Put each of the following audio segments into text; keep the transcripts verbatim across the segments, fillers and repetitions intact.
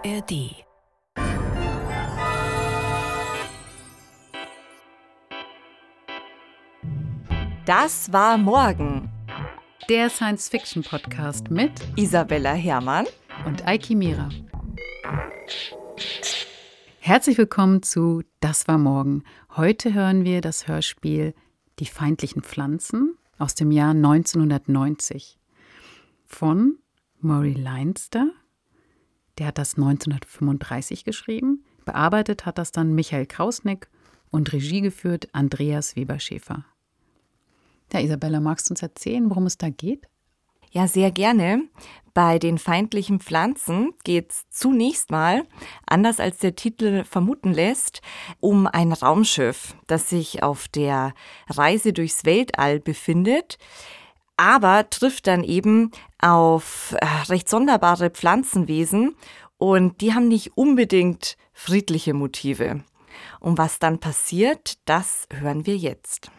R D. Das war morgen. Der Science-Fiction-Podcast mit Isabella Herrmann und Eiki Mira. Herzlich willkommen zu Das war morgen. Heute hören wir das Hörspiel Die feindlichen Pflanzen aus dem Jahr neunzehnhundertneunzig von Murray Leinster. Der hat das neunzehnhundertfünfunddreißig geschrieben. Bearbeitet hat das dann Michael Krausnick und Regie geführt Andreas Weber-Schäfer. Ja, Isabella, magst du uns erzählen, worum es da geht? Ja, sehr gerne. Bei den feindlichen Pflanzen geht es zunächst mal, anders als der Titel vermuten lässt, um ein Raumschiff, das sich auf der Reise durchs Weltall befindet, aber trifft dann eben auf recht sonderbare Pflanzenwesen und die haben nicht unbedingt friedliche Motive. Und was dann passiert, das hören wir jetzt.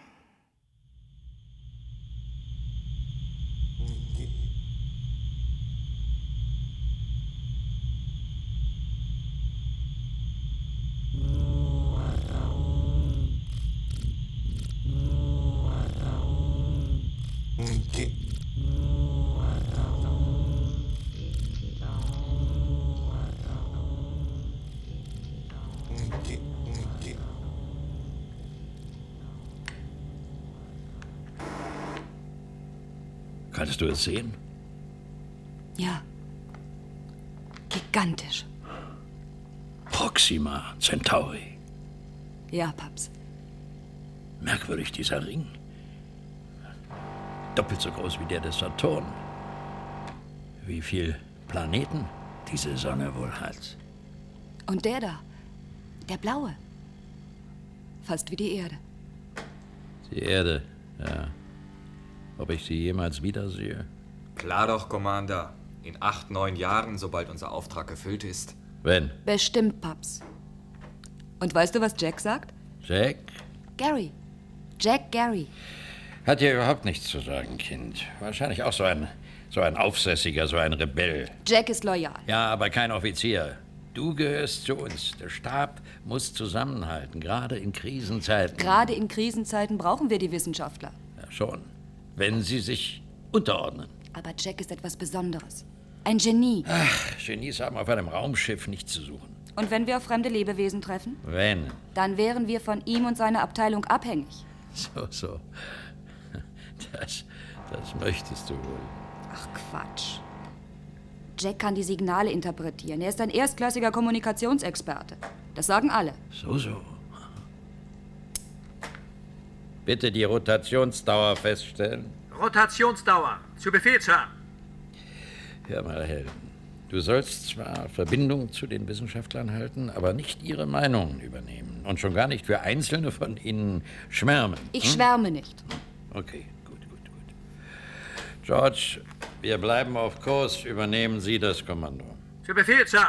Kannst du es sehen? Ja. Gigantisch. Proxima Centauri. Ja, Paps. Merkwürdig, dieser Ring. Doppelt so groß wie der des Saturn. Wie viele Planeten diese Sonne wohl hat. Und der da, der blaue. Fast wie die Erde. Die Erde, ja. Ob ich sie jemals wiedersehe? Klar doch, Commander. In acht, neun Jahren, sobald unser Auftrag erfüllt ist. Wenn? Bestimmt, Paps. Und weißt du, was Jack sagt? Jack? Gary. Jack Gary. Hat dir überhaupt nichts zu sagen, Kind. Wahrscheinlich auch so ein, so ein Aufsässiger, so ein Rebell. Jack ist loyal. Ja, aber kein Offizier. Du gehörst zu uns. Der Stab muss zusammenhalten, gerade in Krisenzeiten. Gerade in Krisenzeiten brauchen wir die Wissenschaftler. Ja, schon. Wenn sie sich unterordnen. Aber Jack ist etwas Besonderes. Ein Genie. Ach, Genies haben auf einem Raumschiff nichts zu suchen. Und wenn wir auf fremde Lebewesen treffen? Wenn? Dann wären wir von ihm und seiner Abteilung abhängig. So, so. Das, das möchtest du wohl. Ach, Quatsch. Jack kann die Signale interpretieren. Er ist ein erstklassiger Kommunikationsexperte. Das sagen alle. So, so. Bitte die Rotationsdauer feststellen. Rotationsdauer. Zu Befehl, Sir. Hör mal, Helden. Du sollst zwar Verbindung zu den Wissenschaftlern halten, aber nicht ihre Meinungen übernehmen. Und schon gar nicht für Einzelne von ihnen schwärmen. Ich hm? schwärme nicht. Okay, gut, gut, gut. George, wir bleiben auf Kurs. Übernehmen Sie das Kommando. Zu Befehl, Sir.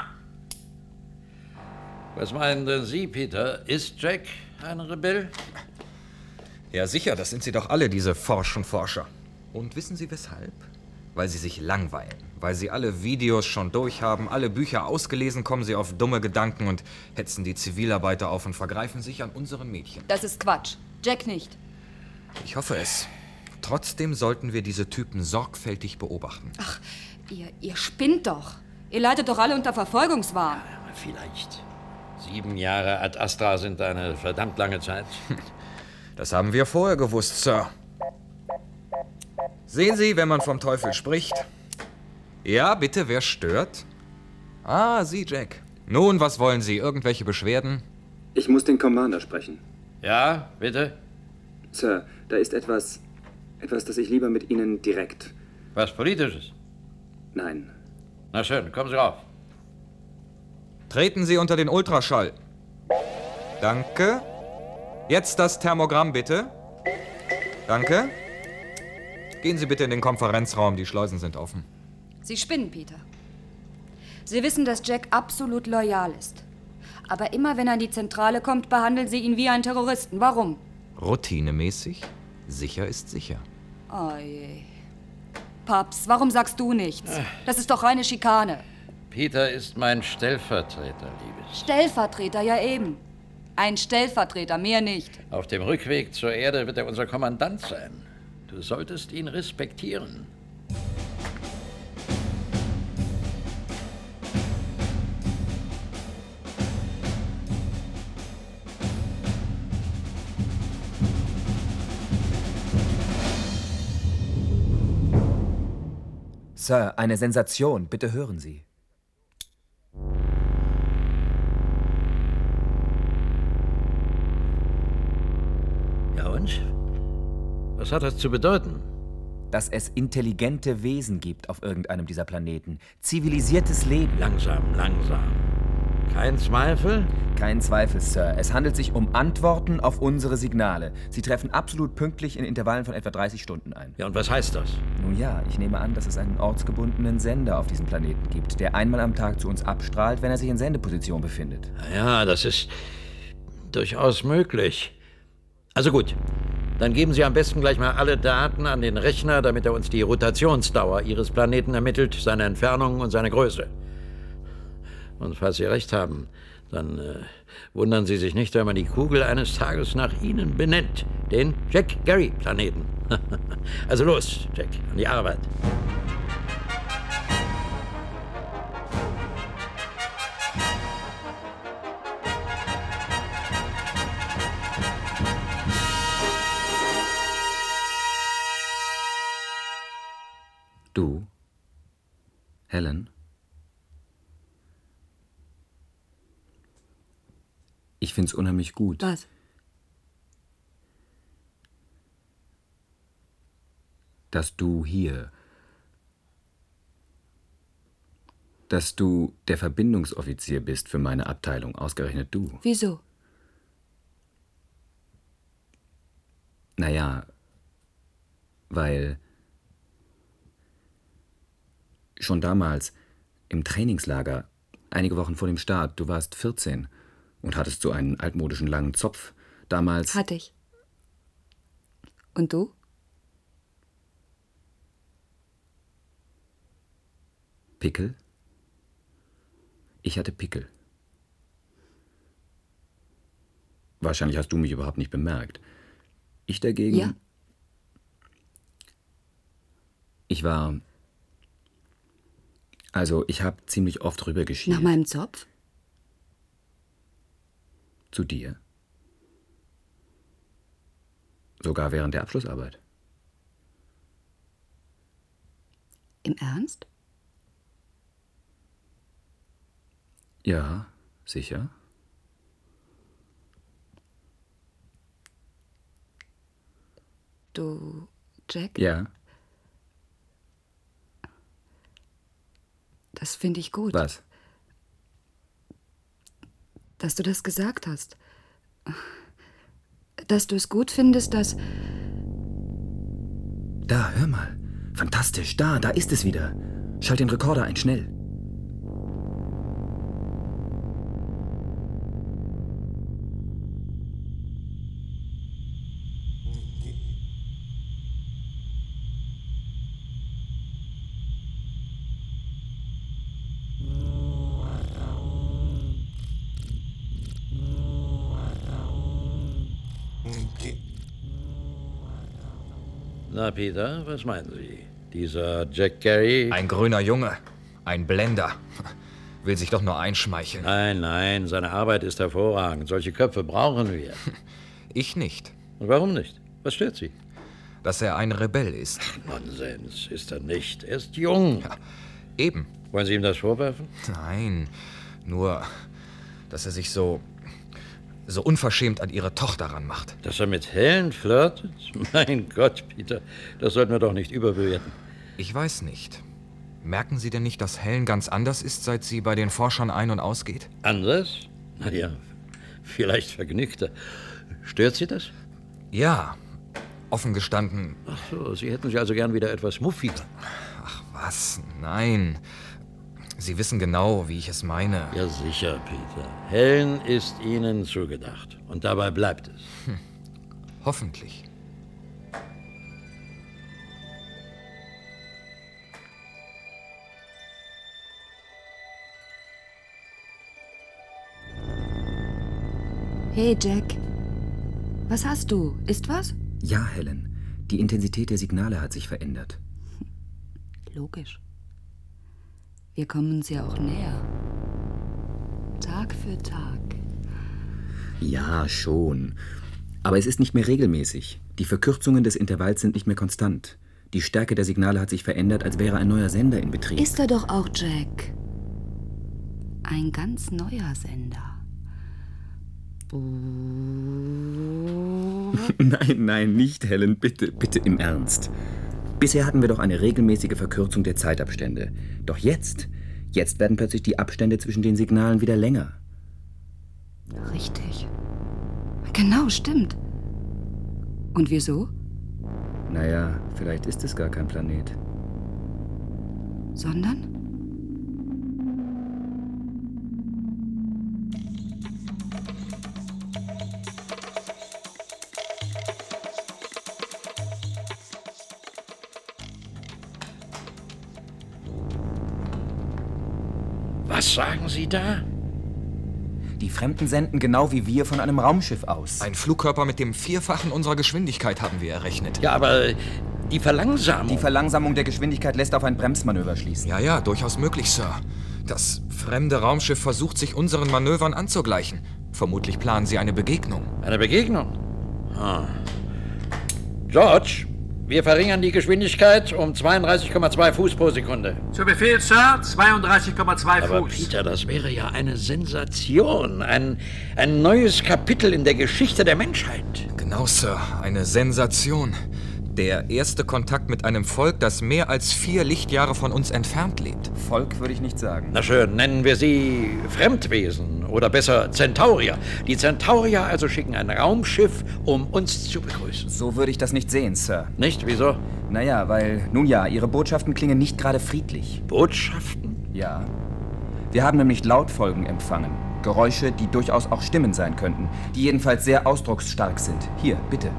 Was meinen denn Sie, Peter? Ist Jack ein Rebell? Ja, sicher, das sind sie doch alle, diese forschen Forscher. Und wissen Sie weshalb? Weil sie sich langweilen. Weil sie alle Videos schon durchhaben, alle Bücher ausgelesen, kommen sie auf dumme Gedanken und hetzen die Zivilarbeiter auf und vergreifen sich an unseren Mädchen. Das ist Quatsch. Jack nicht. Ich hoffe es. Trotzdem sollten wir diese Typen sorgfältig beobachten. Ach, ihr, ihr spinnt doch. Ihr leidet doch alle unter Verfolgungswahn. Ja, vielleicht. Sieben Jahre Ad Astra sind eine verdammt lange Zeit. Das haben wir vorher gewusst, Sir. Sehen Sie, wenn man vom Teufel spricht. Ja, bitte, wer stört? Ah, Sie, Jack. Nun, was wollen Sie? Irgendwelche Beschwerden? Ich muss den Commander sprechen. Ja, bitte? Sir, da ist etwas, etwas, das ich lieber mit Ihnen direkt... Was Politisches? Nein. Na schön, kommen Sie rauf. Treten Sie unter den Ultraschall. Danke. Jetzt das Thermogramm, bitte. Danke. Gehen Sie bitte in den Konferenzraum, die Schleusen sind offen. Sie spinnen, Peter. Sie wissen, dass Jack absolut loyal ist. Aber immer wenn er in die Zentrale kommt, behandeln Sie ihn wie einen Terroristen. Warum? Routinemäßig? Sicher ist sicher. Oh je. Paps, warum sagst du nichts? Das ist doch reine Schikane. Peter ist mein Stellvertreter, Liebes. Stellvertreter, ja eben. Ein Stellvertreter, mehr nicht. Auf dem Rückweg zur Erde wird er unser Kommandant sein. Du solltest ihn respektieren. Sir, eine Sensation. Bitte hören Sie. Ja und? Was hat das zu bedeuten? Dass es intelligente Wesen gibt auf irgendeinem dieser Planeten. Zivilisiertes Leben. Langsam, langsam. Kein Zweifel? Kein Zweifel, Sir. Es handelt sich um Antworten auf unsere Signale. Sie treffen absolut pünktlich in Intervallen von etwa dreißig Stunden ein. Ja, und was heißt das? Nun ja, ich nehme an, dass es einen ortsgebundenen Sender auf diesem Planeten gibt, der einmal am Tag zu uns abstrahlt, wenn er sich in Sendeposition befindet. Ja, das ist durchaus möglich. Also gut, dann geben Sie am besten gleich mal alle Daten an den Rechner, damit er uns die Rotationsdauer Ihres Planeten ermittelt, seine Entfernung und seine Größe. Und falls Sie recht haben, dann äh, wundern Sie sich nicht, wenn man die Kugel eines Tages nach Ihnen benennt. Den Jack-Gary-Planeten. Also los, Jack, an die Arbeit. Du? Helen? Ich find's unheimlich gut. Was? Dass du hier... Dass du der Verbindungsoffizier bist für meine Abteilung, ausgerechnet du. Wieso? Naja, weil... Schon damals, im Trainingslager, einige Wochen vor dem Start, du warst vierzehn... Und hattest so einen altmodischen langen Zopf. Damals... Hatte ich. Und du? Pickel? Ich hatte Pickel. Wahrscheinlich hast du mich überhaupt nicht bemerkt. Ich dagegen... Ja. Ich war... Also, ich habe ziemlich oft rübergeschielt. Nach meinem Zopf? Zu dir? Sogar während der Abschlussarbeit. Im Ernst? Ja, sicher. Du, Jack? Ja. Das finde ich gut. Was? Dass du das gesagt hast. Dass du es gut findest, dass... Da, hör mal. Fantastisch, da, da ist es wieder. Schalt den Rekorder ein, schnell. Na, Peter, was meinen Sie? Dieser Jack Gary... Ein grüner Junge. Ein Blender. Will sich doch nur einschmeicheln. Nein, nein, seine Arbeit ist hervorragend. Solche Köpfe brauchen wir. Ich nicht. Und warum nicht? Was stört Sie? Dass er ein Rebell ist. Nonsens, ist er nicht. Er ist jung. Ja, eben. Wollen Sie ihm das vorwerfen? Nein, nur, dass er sich so... so unverschämt an ihre Tochter ranmacht. Dass er mit Helen flirtet? Mein Gott, Peter, das sollten wir doch nicht überbewerten. Ich weiß nicht. Merken Sie denn nicht, dass Helen ganz anders ist, seit sie bei den Forschern ein- und ausgeht? Anders? Na ja, vielleicht vergnügter. Stört Sie das? Ja, offen gestanden. Ach so, Sie hätten sie also gern wieder etwas muffiger. Ach was, nein. Sie wissen genau, wie ich es meine. Ja, sicher, Peter. Helen ist Ihnen zugedacht. Und dabei bleibt es. Hm. Hoffentlich. Hey, Jack. Was hast du? Ist was? Ja, Helen. Die Intensität der Signale hat sich verändert. Logisch. Wir kommen uns ja auch näher. Tag für Tag. Ja, schon. Aber es ist nicht mehr regelmäßig. Die Verkürzungen des Intervalls sind nicht mehr konstant. Die Stärke der Signale hat sich verändert, als wäre ein neuer Sender in Betrieb. Ist er doch auch, Jack. Ein ganz neuer Sender. Nein, nein, nicht, Helen. Bitte, bitte im Ernst. Bisher hatten wir doch eine regelmäßige Verkürzung der Zeitabstände. Doch jetzt, jetzt werden plötzlich die Abstände zwischen den Signalen wieder länger. Richtig. Genau, stimmt. Und wieso? Naja, vielleicht ist es gar kein Planet. Sondern? Was sagen Sie da? Die Fremden senden genau wie wir von einem Raumschiff aus. Ein Flugkörper mit dem Vierfachen unserer Geschwindigkeit haben wir errechnet. Ja, aber die Verlangsamung... Die Verlangsamung der Geschwindigkeit lässt auf ein Bremsmanöver schließen. Ja, ja, durchaus möglich, Sir. Das fremde Raumschiff versucht, sich unseren Manövern anzugleichen. Vermutlich planen sie eine Begegnung. Eine Begegnung? Ah. George, wir verringern die Geschwindigkeit um zweiunddreißig Komma zwei Fuß pro Sekunde. Zu Befehl, Sir, zweiunddreißig Komma zwei Aber Fuß. Peter, das wäre ja eine Sensation. Ein, ein neues Kapitel in der Geschichte der Menschheit. Genau, Sir. Eine Sensation. Der erste Kontakt mit einem Volk, das mehr als vier Lichtjahre von uns entfernt lebt. Volk würde ich nicht sagen. Na schön, nennen wir sie Fremdwesen oder besser Centaurier. Die Centaurier also schicken ein Raumschiff, um uns zu begrüßen. So würde ich das nicht sehen, Sir. Nicht? Wieso? Naja, weil, nun ja, Ihre Botschaften klingen nicht gerade friedlich. Botschaften? Ja. Wir haben nämlich Lautfolgen empfangen. Geräusche, die durchaus auch Stimmen sein könnten. Die jedenfalls sehr ausdrucksstark sind. Hier, bitte.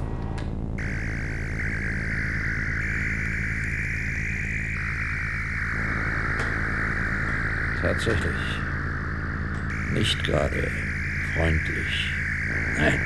Tatsächlich. Nicht gerade freundlich. Nein.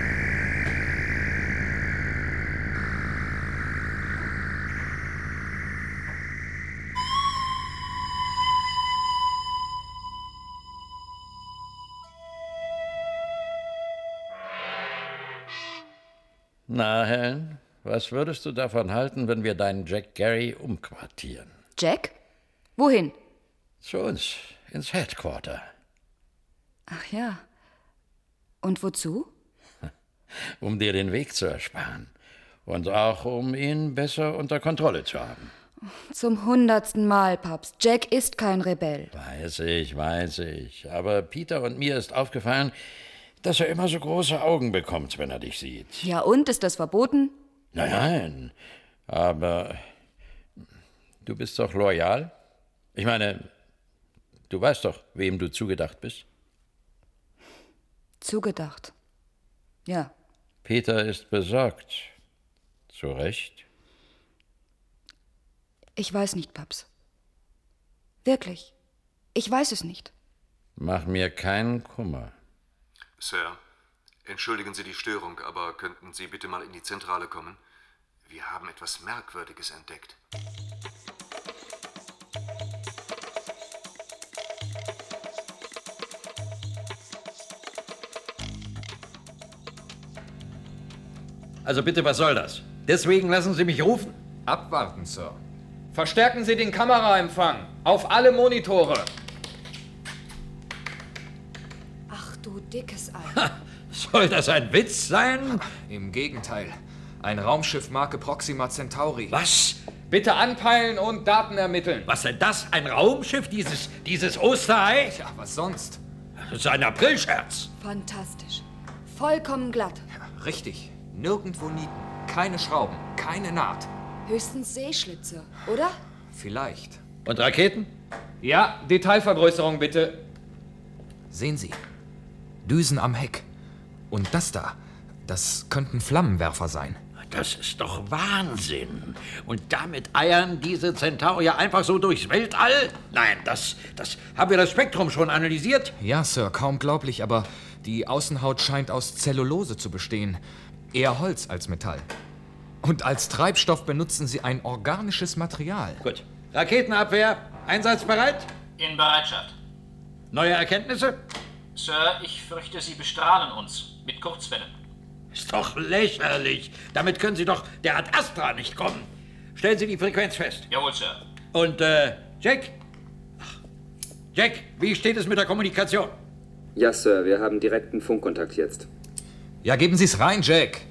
Na, Helen, was würdest du davon halten, wenn wir deinen Jack Gary umquartieren? Jack? Wohin? Zu uns, ins Headquarter. Ach ja. Und wozu? Um dir den Weg zu ersparen. Und auch um ihn besser unter Kontrolle zu haben. Zum hundertsten Mal, Papst. Jack ist kein Rebell. Weiß ich, weiß ich. Aber Peter und mir ist aufgefallen, dass er immer so große Augen bekommt, wenn er dich sieht. Ja und? Ist das verboten? Nein, nein. Aber du bist doch loyal? Ich meine, du weißt doch, wem du zugedacht bist? Zugedacht. Ja. Peter ist besorgt. Zu Recht? Ich weiß nicht, Paps. Wirklich. Ich weiß es nicht. Mach mir keinen Kummer. Sir, entschuldigen Sie die Störung, aber könnten Sie bitte mal in die Zentrale kommen? Wir haben etwas Merkwürdiges entdeckt. Also bitte, was soll das? Deswegen lassen Sie mich rufen. Abwarten, Sir. Verstärken Sie den Kameraempfang. Auf alle Monitore. Ach du dickes Ei. Ha, soll das ein Witz sein? Im Gegenteil. Ein Raumschiff Marke Proxima Centauri. Was? Bitte anpeilen und Daten ermitteln. Was denn das? Ein Raumschiff? Dieses, dieses Osterei? Ja, was sonst? Das ist ein Aprilscherz. Fantastisch. Vollkommen glatt. Ja, richtig. Nirgendwo Nieten. Keine Schrauben. Keine Naht. Höchstens Seeschlitze, oder? Vielleicht. Und Raketen? Ja, Detailvergrößerung bitte. Sehen Sie. Düsen am Heck. Und das da, das könnten Flammenwerfer sein. Das ist doch Wahnsinn. Und damit eiern diese Centaurier einfach so durchs Weltall? Nein, das, das haben wir das Spektrum schon analysiert. Ja, Sir, kaum glaublich, aber die Außenhaut scheint aus Zellulose zu bestehen. Eher Holz als Metall. Und als Treibstoff benutzen sie ein organisches Material. Gut. Raketenabwehr, einsatzbereit? In Bereitschaft. Neue Erkenntnisse? Sir, ich fürchte, Sie bestrahlen uns mit Kurzwellen. Ist doch lächerlich. Damit können Sie doch der Ad Astra nicht kommen. Stellen Sie die Frequenz fest. Jawohl, Sir. Und, äh, Jack? Ach, Jack, wie steht es mit der Kommunikation? Ja, Sir, wir haben direkten Funkkontakt jetzt. Ja, geben Sie es rein, Jack.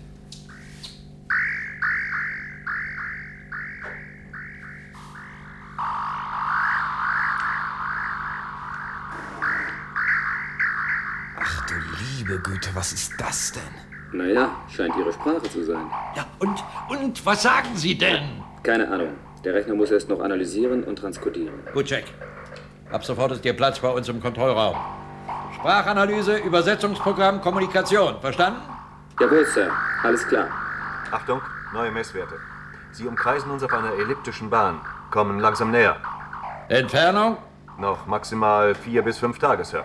Ach du liebe Güte, was ist das denn? Naja, scheint Ihre Sprache zu sein. Ja, und, und was sagen Sie denn? Keine Ahnung. Der Rechner muss erst noch analysieren und transkodieren. Gut, Jack. Ab sofort ist Ihr Platz bei uns im Kontrollraum. Sprachanalyse, Übersetzungsprogramm, Kommunikation. Verstanden? Jawohl, Sir. Alles klar. Achtung, neue Messwerte. Sie umkreisen uns auf einer elliptischen Bahn, kommen langsam näher. Entfernung? Noch maximal vier bis fünf Tage, Sir.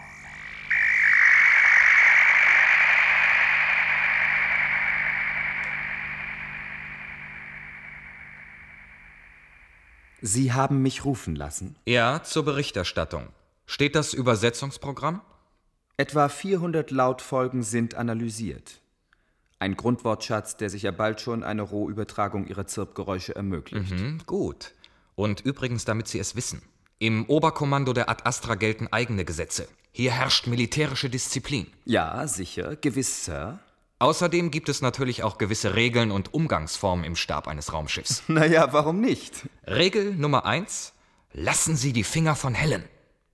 Sie haben mich rufen lassen? Ja, zur Berichterstattung. Steht das Übersetzungsprogramm? Etwa vierhundert Lautfolgen sind analysiert. Ein Grundwortschatz, der sicher bald schon eine Rohübertragung Ihrer Zirpgeräusche ermöglicht. Mhm, gut. Und übrigens, damit Sie es wissen, im Oberkommando der Ad Astra gelten eigene Gesetze. Hier herrscht militärische Disziplin. Ja, sicher, gewiss, Sir. Außerdem gibt es natürlich auch gewisse Regeln und Umgangsformen im Stab eines Raumschiffs. Naja, warum nicht? Regel Nummer eins: Lassen Sie die Finger von Helen.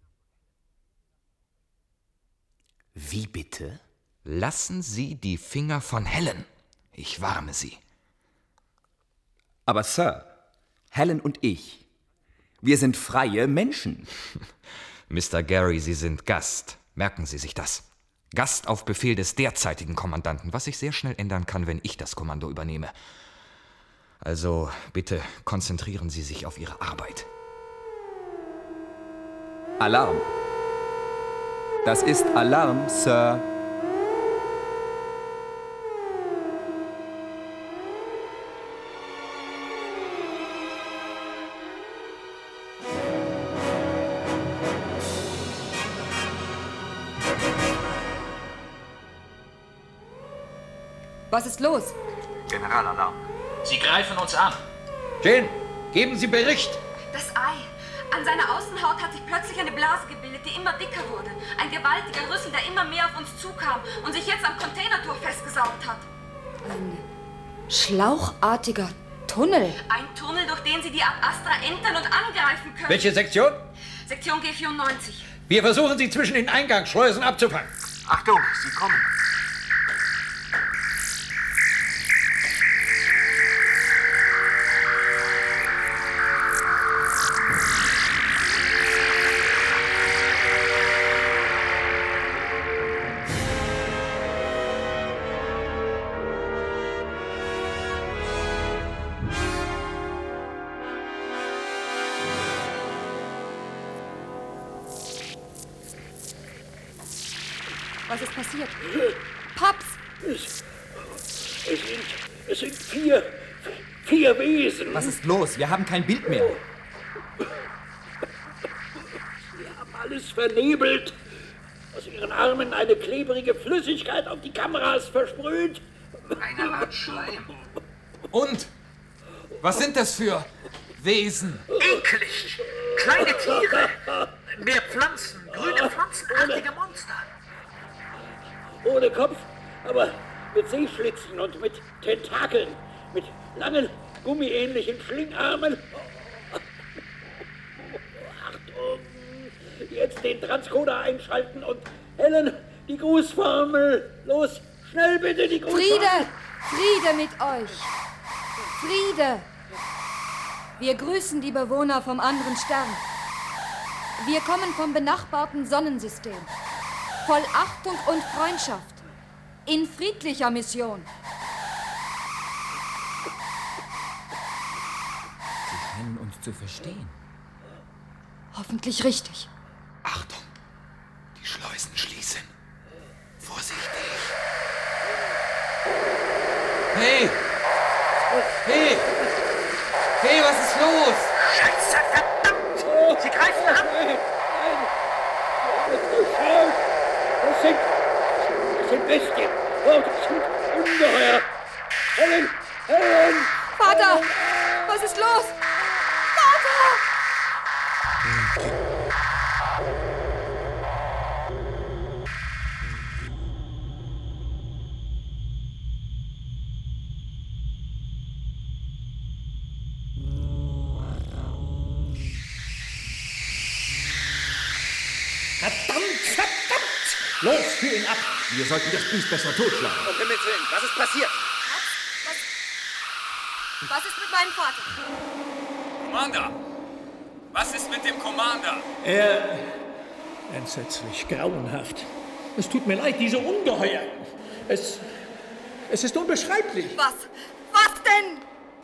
Wie bitte? Lassen Sie die Finger von Helen. Ich warne Sie. Aber Sir, Helen und ich, wir sind freie Menschen. Mister Gary, Sie sind Gast. Merken Sie sich das. Gast auf Befehl des derzeitigen Kommandanten, was sich sehr schnell ändern kann, wenn ich das Kommando übernehme. Also bitte konzentrieren Sie sich auf Ihre Arbeit. Alarm. Das ist Alarm, Sir. Was ist los? Generalalarm. Sie greifen uns an. Jane, geben Sie Bericht. Das Ei. An seiner Außenhaut hat sich plötzlich eine Blase gebildet, die immer dicker wurde. Ein gewaltiger Rüssel, der immer mehr auf uns zukam und sich jetzt am Containertor festgesaugt hat. Ein schlauchartiger Tunnel. Ein Tunnel, durch den Sie die Ad Astra entern und angreifen können. Welche Sektion? Sektion G vierundneunzig. Wir versuchen, sie zwischen den Eingangsschleusen abzufangen. Achtung, Sie kommen. Was ist passiert? Paps! Es, es, sind, es sind vier, vier Wesen. Was ist los? Wir haben kein Bild mehr. Sie haben alles vernebelt. Aus ihren Armen eine klebrige Flüssigkeit auf die Kameras versprüht. Eine Art Schleim. Und? Was sind das für Wesen? Eklig. Kleine Tiere. Mehr Pflanzen. Grüne pflanzenartige Monster. Ohne Kopf, aber mit Seeschlitzen und mit Tentakeln. Mit langen, gummiähnlichen Schlingarmen. Achtung! Jetzt den Transcoder einschalten und Helen, die Grußformel. Los, schnell bitte die Grußformel. Friede! Friede mit euch! Friede! Wir grüßen die Bewohner vom anderen Stern. Wir kommen vom benachbarten Sonnensystem. Voll Achtung und Freundschaft. In friedlicher Mission. scheinen uns zu verstehen. Hoffentlich richtig. Achtung! Die Schleusen schließen. Vorsichtig! Hey! Hey! Hey, was ist los? Scheiße, verdammt! Sie greifen an! Nein, nein! Durchschaut! Das sind... das sind Bestien! Oh, das sind Ungeheuer! Helen! Helen! Vater! Was ist los? Vater! Verdammt, verdammt! Los, führ ihn ab! Wir sollten das Biest besser totschlagen. Um Himmels Willen, was ist passiert? Was ist mit meinem Vater? Commander! Was ist mit dem Commander? Er... entsetzlich, grauenhaft. Es tut mir leid, diese Ungeheuer. Es... es ist unbeschreiblich. Was? Was denn?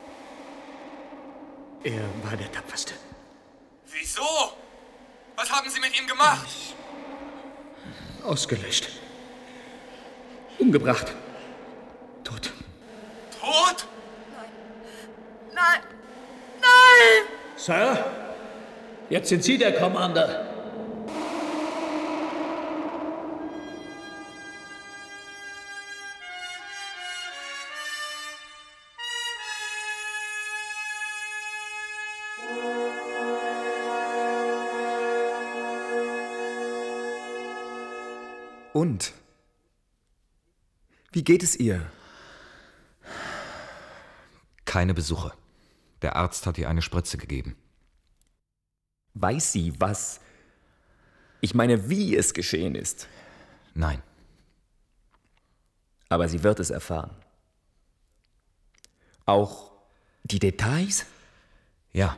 Er war der Tapferste. Wieso? Was haben Sie mit ihm gemacht? Ausgelöscht. Umgebracht. Tot. Tot? Nein! Nein! Sir, jetzt sind Sie der Commander. Und? Wie geht es ihr? Keine Besuche. Der Arzt hat ihr eine Spritze gegeben. Weiß sie, was? Ich meine, wie es geschehen ist. Nein. Aber sie wird es erfahren. Auch die Details? Ja.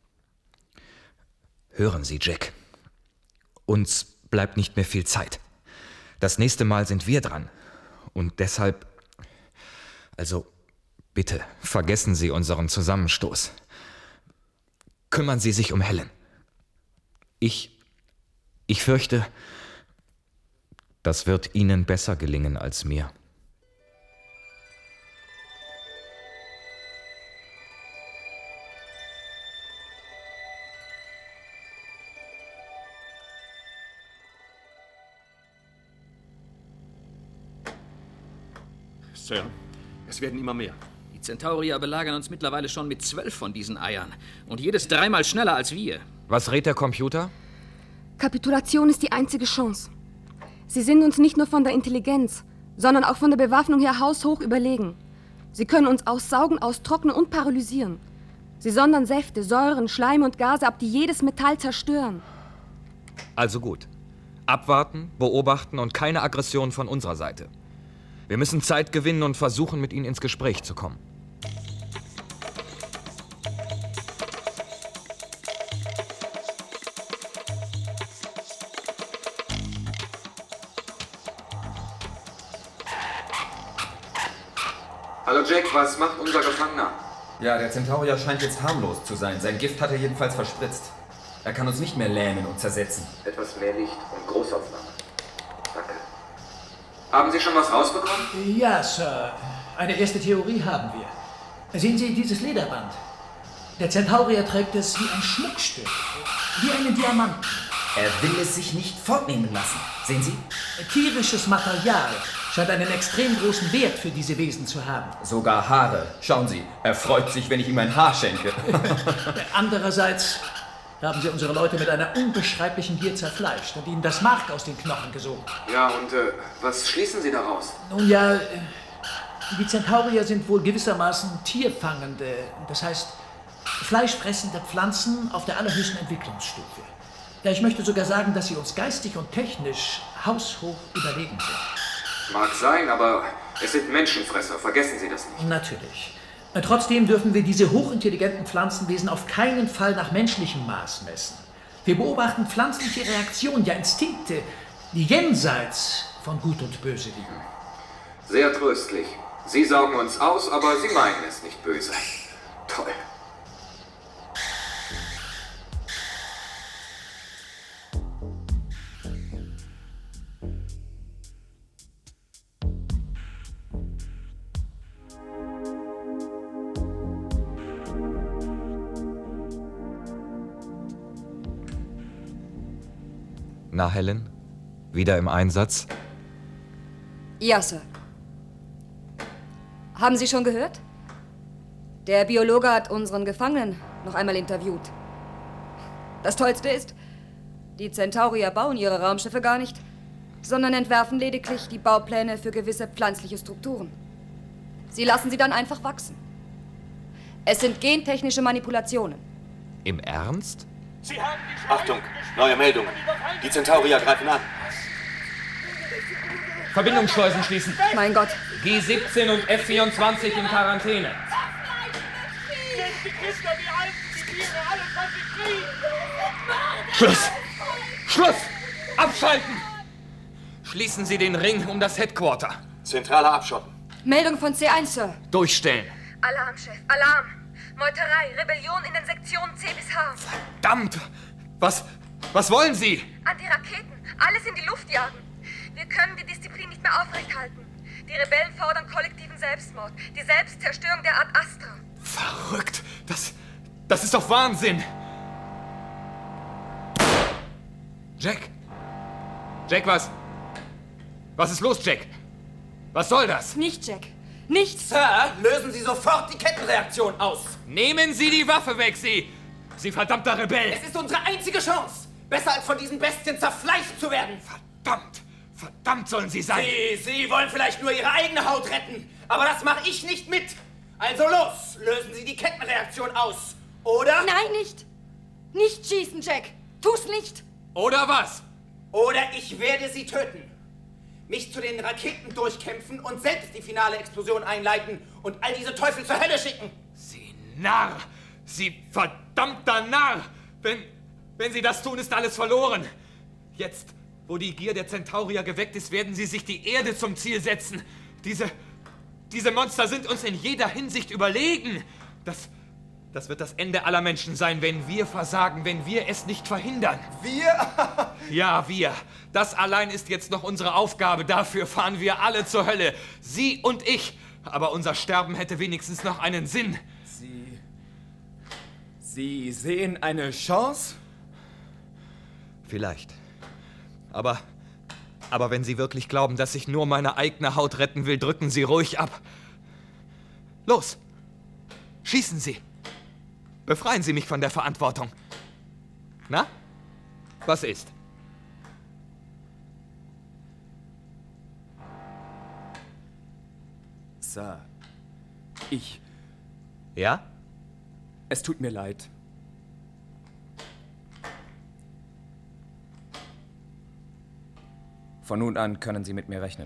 Hören Sie, Jack. Uns bleibt nicht mehr viel Zeit. Das nächste Mal sind wir dran. Und deshalb... Also, bitte, vergessen Sie unseren Zusammenstoß. Kümmern Sie sich um Helen. Ich... Ich fürchte, das wird Ihnen besser gelingen als mir. Sir, es werden immer mehr. Die Centaurier belagern uns mittlerweile schon mit zwölf von diesen Eiern. Und jedes dreimal schneller als wir. Was rät der Computer? Kapitulation ist die einzige Chance. Sie sind uns nicht nur von der Intelligenz, sondern auch von der Bewaffnung her haushoch überlegen. Sie können uns aussaugen, austrocknen und paralysieren. Sie sondern Säfte, Säuren, Schleim und Gase ab, die jedes Metall zerstören. Also gut. Abwarten, beobachten und keine Aggression von unserer Seite. Wir müssen Zeit gewinnen und versuchen, mit ihnen ins Gespräch zu kommen. Hallo Jack, was macht unser Gefangener? Ja, der Centaurier scheint jetzt harmlos zu sein. Sein Gift hat er jedenfalls verspritzt. Er kann uns nicht mehr lähmen und zersetzen. Etwas mehr Licht und Großaufnahme. Danke. Haben Sie schon was rausbekommen? Ja, Sir. Eine erste Theorie haben wir. Sehen Sie dieses Lederband? Der Centaurier trägt es wie ein Schmuckstück, wie einen Diamanten. Er will es sich nicht fortnehmen lassen. Sehen Sie? Tierisches Material scheint einen extrem großen Wert für diese Wesen zu haben. Sogar Haare. Schauen Sie, er freut sich, wenn ich ihm ein Haar schenke. Andererseits haben sie unsere Leute mit einer unbeschreiblichen Gier zerfleischt und ihnen das Mark aus den Knochen gesogen. Ja, und äh, was schließen Sie daraus? Nun ja, die Centaurier sind wohl gewissermaßen tierfangende, das heißt fleischfressende Pflanzen auf der allerhöchsten Entwicklungsstufe. Ja, ich möchte sogar sagen, dass sie uns geistig und technisch haushoch überlegen sind. Mag sein, aber es sind Menschenfresser, vergessen Sie das nicht. Natürlich. Trotzdem dürfen wir diese hochintelligenten Pflanzenwesen auf keinen Fall nach menschlichem Maß messen. Wir beobachten pflanzliche Reaktionen, ja Instinkte, die jenseits von Gut und Böse liegen. Sehr tröstlich. Sie saugen uns aus, aber Sie meinen es nicht böse. Toll. Na, Helen? Wieder im Einsatz? Ja, Sir. Haben Sie schon gehört? Der Biologe hat unseren Gefangenen noch einmal interviewt. Das Tollste ist, die Centaurier bauen ihre Raumschiffe gar nicht, sondern entwerfen lediglich die Baupläne für gewisse pflanzliche Strukturen. Sie lassen sie dann einfach wachsen. Es sind gentechnische Manipulationen. Im Ernst? Achtung, neue Meldungen. Die Centaurier greifen an. Verbindungsschleusen schließen. Mein Gott. G siebzehn und F vierundzwanzig in Quarantäne. Schluss! Schluss! Abschalten! Schließen Sie den Ring um das Headquarter. Zentraler abschotten. Meldung von C eins, Sir. Durchstellen. Alarm, Chef, Alarm! Meuterei, Rebellion in den Sektionen C bis H. Verdammt! Was, was wollen Sie? Anti-Raketen, alles in die Luft jagen. Wir können die Disziplin nicht mehr aufrechthalten. Die Rebellen fordern kollektiven Selbstmord, die Selbstzerstörung der Art Astra. Verrückt! Das, das ist doch Wahnsinn! Jack? Jack, was? Was ist los, Jack? Was soll das? Nicht, Jack. Nicht! Sir, lösen Sie sofort die Kettenreaktion aus! Nehmen Sie die Waffe weg, Sie! Sie verdammter Rebell! Es ist unsere einzige Chance! Besser als von diesen Bestien zerfleischt zu werden! Verdammt! Verdammt sollen Sie sein! Sie, Sie wollen vielleicht nur Ihre eigene Haut retten, aber das mache ich nicht mit! Also los, lösen Sie die Kettenreaktion aus, oder? Nein, nicht! Nicht schießen, Jack! Tu's nicht! Oder was? Oder ich werde Sie töten. Mich zu den Raketen durchkämpfen und selbst die finale Explosion einleiten und all diese Teufel zur Hölle schicken. Sie Narr! Sie verdammter Narr! Wenn, wenn Sie das tun, ist alles verloren. Jetzt, wo die Gier der Centaurier geweckt ist, werden sie sich die Erde zum Ziel setzen. Diese, diese Monster sind uns in jeder Hinsicht überlegen. Das, das wird das Ende aller Menschen sein, wenn wir versagen, wenn wir es nicht verhindern. Wir? Ja, wir. Das allein ist jetzt noch unsere Aufgabe. Dafür fahren wir alle zur Hölle. Sie und ich. Aber unser Sterben hätte wenigstens noch einen Sinn. Sie... Sie sehen eine Chance? Vielleicht. Aber... Aber wenn Sie wirklich glauben, dass ich nur meine eigene Haut retten will, drücken Sie ruhig ab. Los! Schießen Sie! Befreien Sie mich von der Verantwortung. Na? Was ist? Sir, ich... Ja? Es tut mir leid. Von nun an können Sie mit mir rechnen.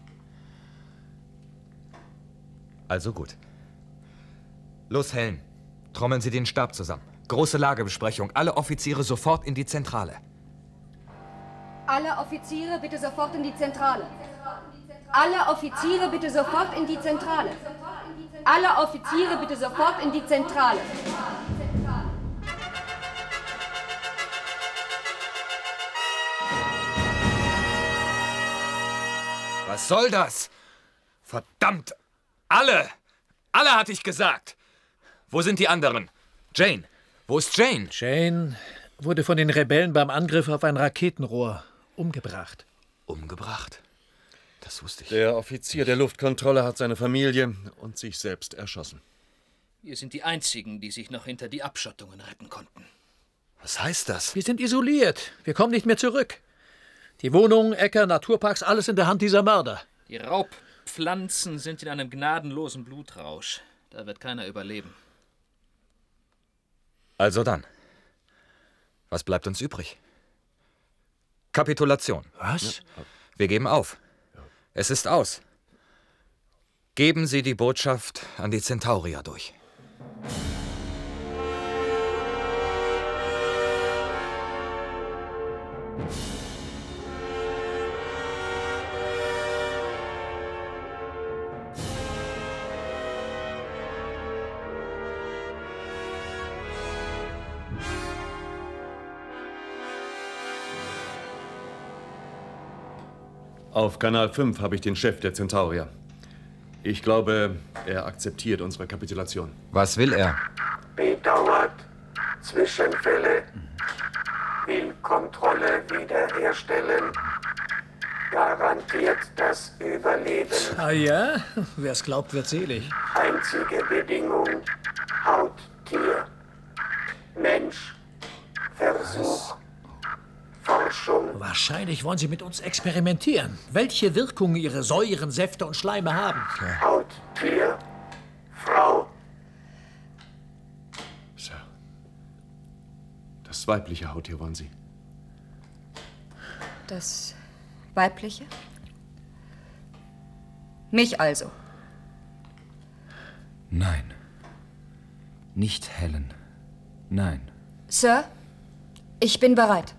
Also gut. Los, Helen. Trommeln Sie den Stab zusammen. Große Lagebesprechung. Alle Offiziere sofort in die Zentrale. Alle Offiziere bitte sofort in die Zentrale. Alle Offiziere bitte sofort in die Zentrale. Alle Offiziere bitte sofort in die Zentrale. Was soll das? Verdammt! Alle! Alle, hatte ich gesagt! Wo sind die anderen? Jane! Wo ist Jane? Jane wurde von den Rebellen beim Angriff auf ein Raketenrohr umgebracht. Umgebracht? Das wusste ich. Der Offizier der Luftkontrolle hat seine Familie und sich selbst erschossen. Wir sind die Einzigen, die sich noch hinter die Abschottungen retten konnten. Was heißt das? Wir sind isoliert. Wir kommen nicht mehr zurück. Die Wohnungen, Äcker, Naturparks, alles in der Hand dieser Mörder. Die Raubpflanzen sind in einem gnadenlosen Blutrausch. Da wird keiner überleben. Also dann. Was bleibt uns übrig? Kapitulation. Was? Wir geben auf. Es ist aus. Geben Sie die Botschaft an die Centaurier durch. Auf Kanal fünf habe ich den Chef der Centaurier. Ich glaube, er akzeptiert unsere Kapitulation. Was will er? Bedauert. Zwischenfälle. Willkommen. Kontrolle wiederherstellen. Garantiert das Überleben. Ah ja? Wer es glaubt, wird selig. Einzige Bedingung: Haut, Tier. Mensch. Versuch. Forschung. Wahrscheinlich wollen Sie mit uns experimentieren. Welche Wirkung Ihre Säuren, Säfte und Schleime haben. Haut, Tier. Frau. Sir. Das weibliche Hauttier wollen Sie. Das Weibliche? Mich also. Nein. Nicht Helen. Nein. Sir, ich bin bereit.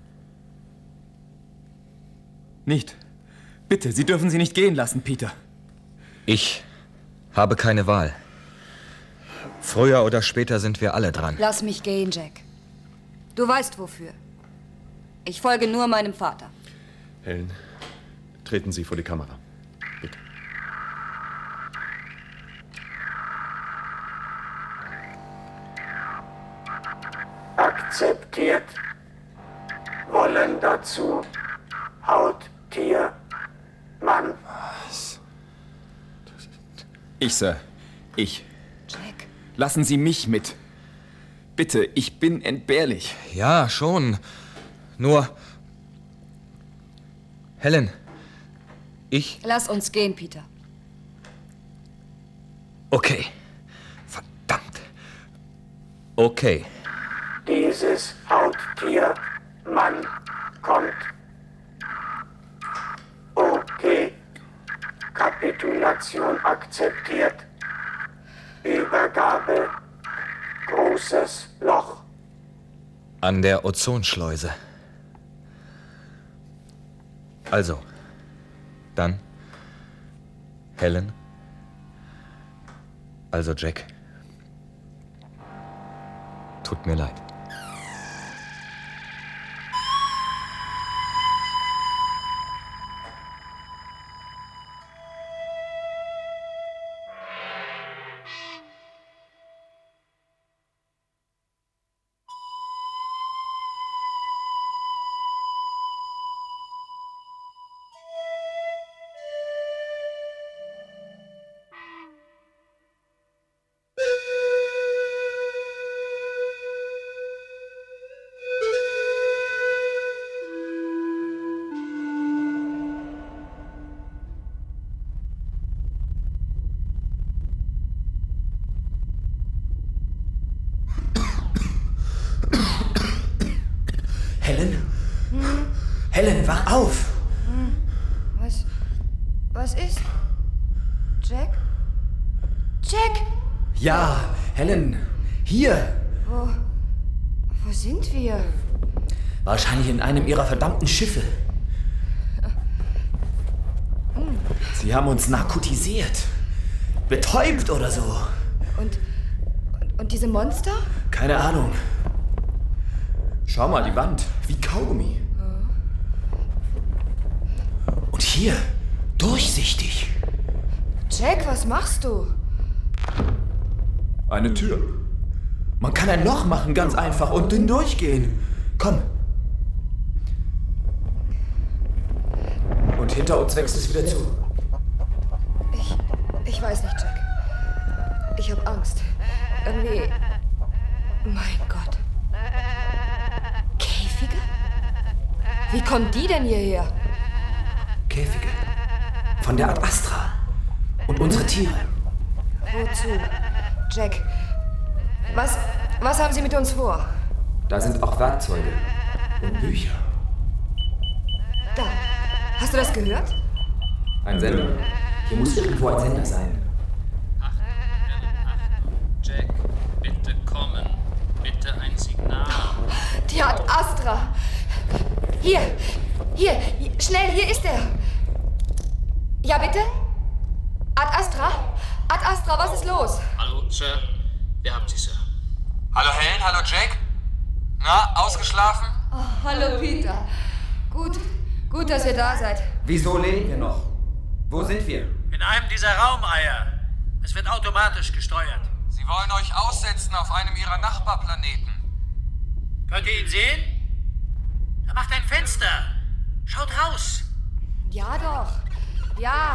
Nicht. Bitte, Sie dürfen sie nicht gehen lassen, Peter. Ich habe keine Wahl. Früher oder später sind wir alle dran. Lass mich gehen, Jack. Du weißt wofür. Ich folge nur meinem Vater. Helen, treten Sie vor die Kamera. Bitte. Akzeptiert. Wollen dazu. Haut, Tier, Mann. Ich, Sir. Ich. Jack. Lassen Sie mich mit. Bitte, ich bin entbehrlich. Ja, schon. Nur... Helen, ich... Lass uns gehen, Peter. Okay. Verdammt. Okay. Dieses Hauttier, Mann, kommt. Okay. Kapitulation akzeptiert. Übergabe. Großes Loch. An der Ozonschleuse. Also, dann Helen, also Jack. Tut mir leid. Helen? Hm? Helen, wach auf! Hm. Was. Was ist? Jack? Jack! Ja, Helen, hier. Wo. Wo sind wir? Wahrscheinlich in einem ihrer verdammten Schiffe. Hm. Sie haben uns narkotisiert. Betäubt oder so. Und, und. Und diese Monster? Keine Ahnung. Schau mal, die Wand. Wie Kaugummi. Und hier. Durchsichtig. Jack, was machst du? Eine Tür. Man kann ein Loch machen, ganz einfach, und dünn durchgehen. Komm. Und hinter uns wächst es wieder zu. Ich. Ich weiß nicht, Jack. Ich hab Angst. Irgendwie. Mein Gott. Käfige? Wie kommen die denn hierher? Käfige. Von der Ad Astra. Und unsere Tiere. Wozu? Jack. Was. Was haben Sie mit uns vor? Da sind auch Werkzeuge. Und Bücher. Da. Hast du das gehört? Ein Sender. Hier muss irgendwo ein Sender sein. Jack, bitte kommen. Bitte ein Signal. Die Ad Astra. Hier. Hier. Schnell, hier ist er. Ja, bitte? Ad Astra? Ad Astra, was ist los? Hallo, Sir. Wir haben Sie, Sir. Hallo Helen, hallo Jack. Na, ausgeschlafen? Oh, hallo, Peter. Gut, gut, dass ihr da seid. Wieso leben wir noch? Wo sind wir? In einem dieser Raumeier. Es wird automatisch gesteuert. Sie wollen euch aussetzen auf einem ihrer Nachbarplaneten. Könnt ihr ihn sehen? Macht ein Fenster! Schaut raus! Ja doch. Ja.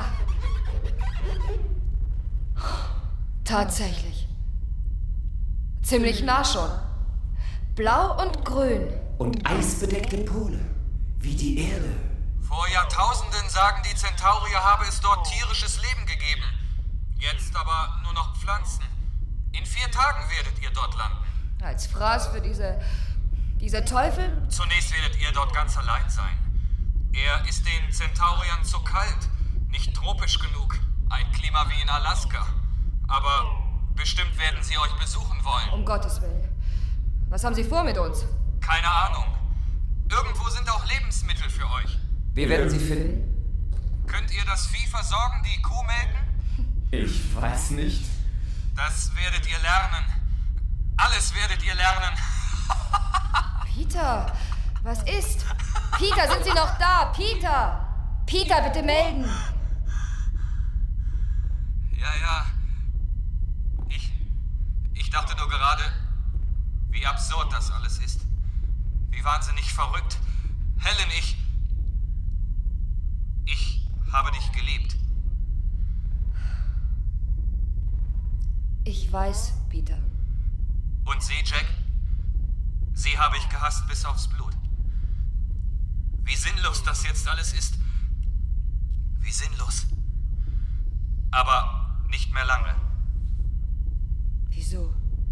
Tatsächlich. Ziemlich nah schon. Blau und grün. Und eisbedeckte Pole. Wie die Erde. Vor Jahrtausenden sagen die Zentaurier, habe es dort tierisches Leben gegeben. Jetzt aber nur noch Pflanzen. In vier Tagen werdet ihr dort landen. Als Fraß für diese... diese Teufel? Zunächst werdet ihr dort ganz allein sein. Er ist den Zentauriern zu kalt, nicht tropisch genug. Ein Klima wie in Alaska. Aber bestimmt werden sie euch besuchen wollen. Um Gottes Willen. Was haben Sie vor mit uns? Keine Ahnung. Irgendwo sind auch Lebensmittel für euch. Wir werden sie finden. Könnt ihr das Vieh versorgen, die Kuh melken? Ich weiß nicht. Das werdet ihr lernen. Alles werdet ihr lernen. Peter, was ist? Peter, sind Sie noch da? Peter! Peter, bitte melden! Ja, ja. Ich... Ich dachte nur gerade, wie absurd das alles ist. Wie wahnsinnig verrückt. Helen, ich... Ich habe dich geliebt. Ich weiß, Peter. Und sie, Jack? Sie habe ich gehasst bis aufs Blut. Wie sinnlos das jetzt alles ist. Wie sinnlos. Aber nicht mehr lange. Wieso?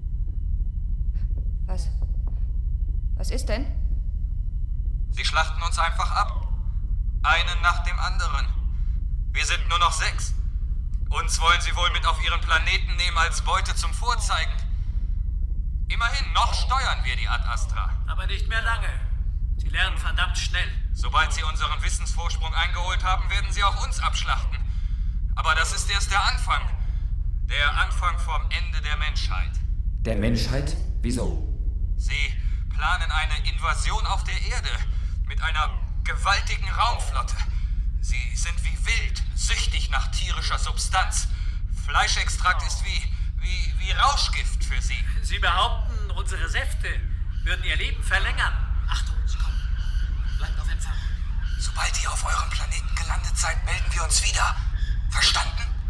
Was? Was ist denn? Sie schlachten uns einfach ab. Einen nach dem anderen. Wir sind nur noch sechs. Uns wollen sie wohl mit auf ihren Planeten nehmen als Beute zum Vorzeigen. Immerhin, noch steuern wir die Ad Astra. Aber nicht mehr lange. Sie lernen verdammt schnell. Sobald sie unseren Wissensvorsprung eingeholt haben, werden sie auch uns abschlachten. Aber das ist erst der Anfang. Der Anfang vom Ende der Menschheit. Der Menschheit? Wieso? Sie planen eine Invasion auf der Erde mit einer gewaltigen Raumflotte. Sie sind wie wild, süchtig nach tierischer Substanz. Fleischextrakt ist wie, wie, wie Rauschgift für sie. Sie behaupten, unsere Säfte würden ihr Leben verlängern. Achtung, sie kommen. Bleibt auf Empfang. Sobald ihr auf eurem Planeten gelandet seid, melden wir uns wieder. Verstanden?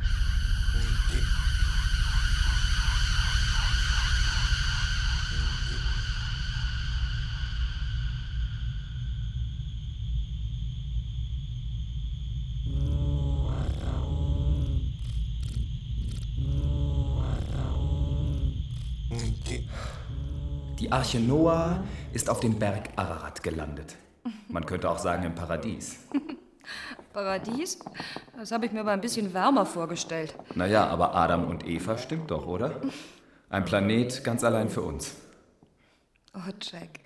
Die Arche Noah ist auf dem Berg Ararat gelandet. Man könnte auch sagen im Paradies. Paradies? Das habe ich mir aber ein bisschen wärmer vorgestellt. Naja, aber Adam und Eva stimmt doch, oder? Ein Planet ganz allein für uns. Oh, Jack.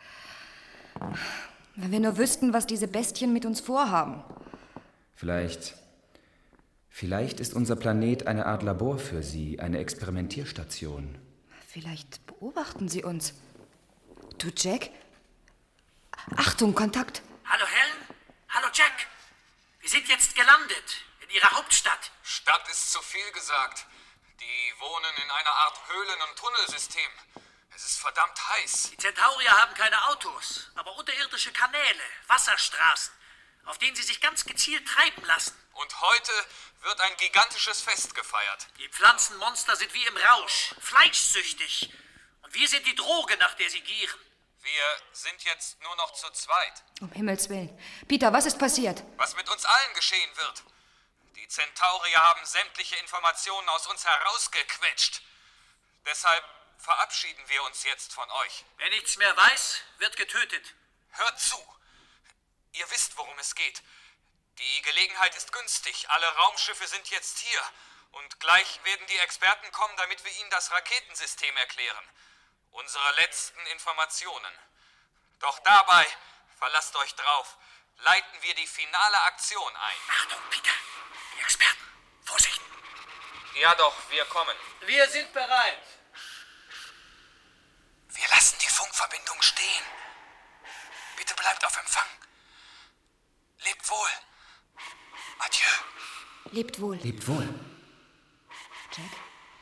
Wenn wir nur wüssten, was diese Bestien mit uns vorhaben. Vielleicht... Vielleicht ist unser Planet eine Art Labor für sie, eine Experimentierstation. Vielleicht beobachten sie uns. Du, Jack? Achtung, Kontakt. Hallo, Helen? Hallo, Jack. Wir sind jetzt gelandet in Ihrer Hauptstadt. Stadt ist zu viel gesagt. Die wohnen in einer Art Höhlen- und Tunnelsystem. Es ist verdammt heiß. Die Zentaurier haben keine Autos, aber unterirdische Kanäle, Wasserstraßen, auf denen sie sich ganz gezielt treiben lassen. Und heute wird ein gigantisches Fest gefeiert. Die Pflanzenmonster sind wie im Rausch, fleischsüchtig. Und wir sind die Droge, nach der sie gieren. Wir sind jetzt nur noch zu zweit. Um Himmels Willen. Peter, was ist passiert? Was mit uns allen geschehen wird. Die Zentaurier haben sämtliche Informationen aus uns herausgequetscht. Deshalb verabschieden wir uns jetzt von euch. Wer nichts mehr weiß, wird getötet. Hört zu. Ihr wisst, worum es geht. Die Gelegenheit ist günstig. Alle Raumschiffe sind jetzt hier. Und gleich werden die Experten kommen, damit wir ihnen das Raketensystem erklären. Unsere letzten Informationen. Doch dabei, verlasst euch drauf, leiten wir die finale Aktion ein. Achtung, Peter. Die Experten. Vorsicht. Ja doch, wir kommen. Wir sind bereit. Wir lassen die Funkverbindung stehen. Bitte bleibt auf Empfang. Lebt wohl. Adieu. Lebt wohl. Lebt wohl. Jack,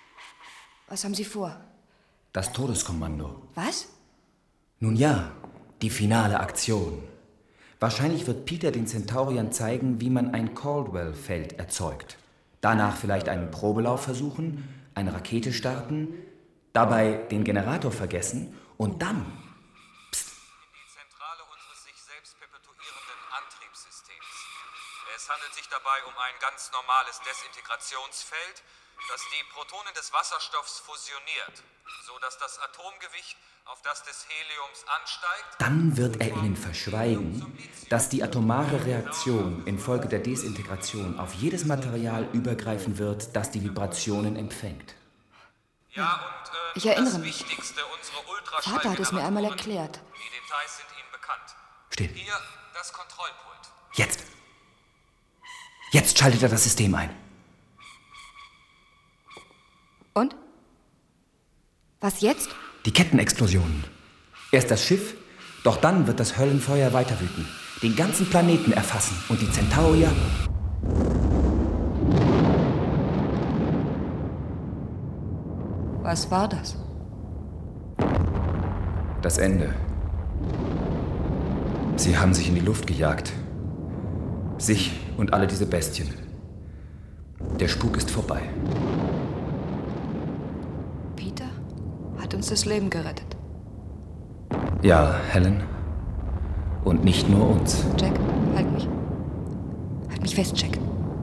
was haben Sie vor? Das Todeskommando. Was? Nun ja, Die finale Aktion. Wahrscheinlich wird Peter den Centauriern zeigen, wie man ein Caldwell-Feld erzeugt. Danach vielleicht einen Probelauf versuchen, eine Rakete starten, dabei den Generator vergessen und dann... Psst. In die Zentrale unseres sich selbst perpetuierenden Antriebssystems. Es handelt sich dabei um ein ganz normales Desintegrationsfeld, das die Protonen des Wasserstoffs fusioniert, sodass das Atomgewicht auf das des Heliums ansteigt. Dann wird er ihnen verschweigen, dass die atomare Reaktion infolge der Desintegration auf jedes Material übergreifen wird, das die Vibrationen empfängt. Ja, und äh, Ich erinnere das mich. Wichtigste, unsere Vater hat es mir einmal erklärt. Die Details sind Ihnen bekannt. Still. Hier das Kontrollpult. Jetzt. Jetzt schaltet er das System ein. Und? Was jetzt? Die Kettenexplosionen. Erst das Schiff, doch dann wird das Höllenfeuer weiter wüten, den ganzen Planeten erfassen und die Centaurier... Was war das? Das Ende. Sie haben sich in die Luft gejagt. Sich und alle diese Bestien. Der Spuk ist vorbei. Peter hat uns das Leben gerettet. Ja, Helen. Und nicht nur uns. Jack, halt mich. Halt mich fest, Jack.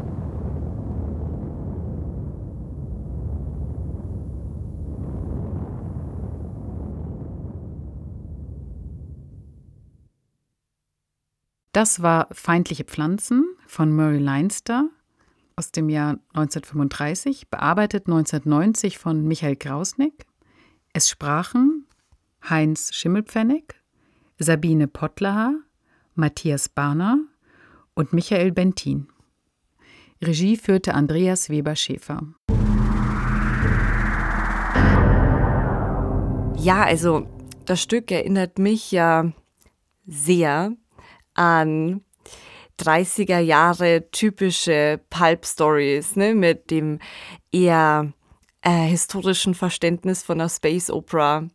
Das war Feindliche Pflanzen von Murray Leinster aus dem Jahr neunzehnhundertfünfunddreißig, bearbeitet neunzehnhundertneunzig von Michael Krausnick. Es sprachen Heinz Schimmelpfennig, Sabine Pottlacher, Matthias Barner und Michael Bentin. Regie führte Andreas Weber-Schäfer. Ja, also das Stück erinnert mich ja sehr an dreißiger Jahre typische Pulp-Stories, ne, mit dem eher äh, historischen Verständnis von einer Space Opera,